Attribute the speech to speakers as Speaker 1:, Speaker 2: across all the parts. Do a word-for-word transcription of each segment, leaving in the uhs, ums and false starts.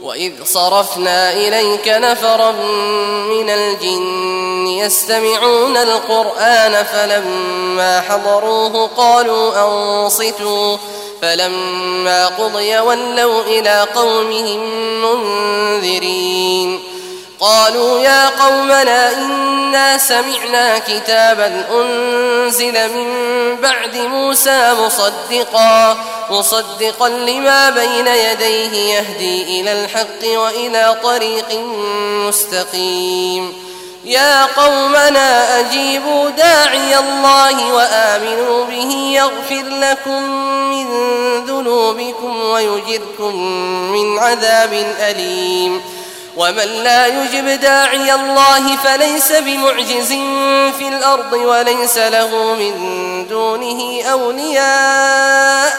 Speaker 1: وإذ صرفنا إليك نفرا من الجن يستمعون القرآن فلما حضروه قالوا أنصتوا فلما قضي ولوا إلى قومهم منذرين قالوا يا قومنا إنا سمعنا كتابا أنزل من بعد موسى مصدقا مصدقا لما بين يديه يهدي إلى الحق وإلى طريق مستقيم يا قومنا أجيبوا داعي الله وآمنوا به يغفر لكم من ذنوبكم ويجركم من عذاب أليم ومن لا يجب داعي الله فليس بمعجز في الأرض وليس له من دونه أولياء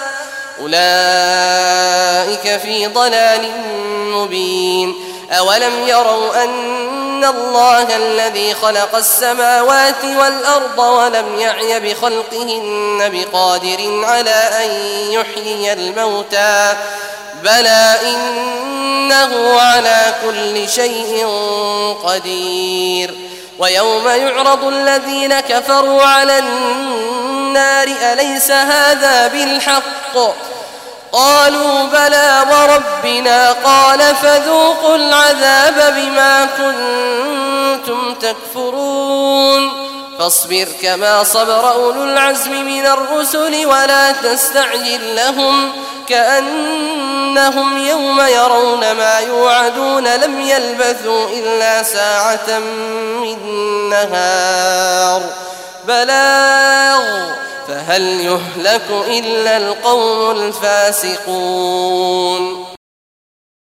Speaker 1: أولئك في ضلال مبين أولم يروا أن الله الذي خلق السماوات والأرض ولم يعي بخلقهن بقادر على أن يحيي الموتى بلى إنه على كل شيء قدير ويوم يعرض الذين كفروا على النار أليس هذا بالحق قالوا بلى وربنا قال فذوقوا العذاب بما كنتم تكفرون فاصبر كما صبر أولو العزم من الرسل ولا تستعجل لهم كأنهم يوم يرون ما يوعدون لم يلبثوا إلا ساعة من نهار بلاغ فهل يهلك إلا القوم الفاسقون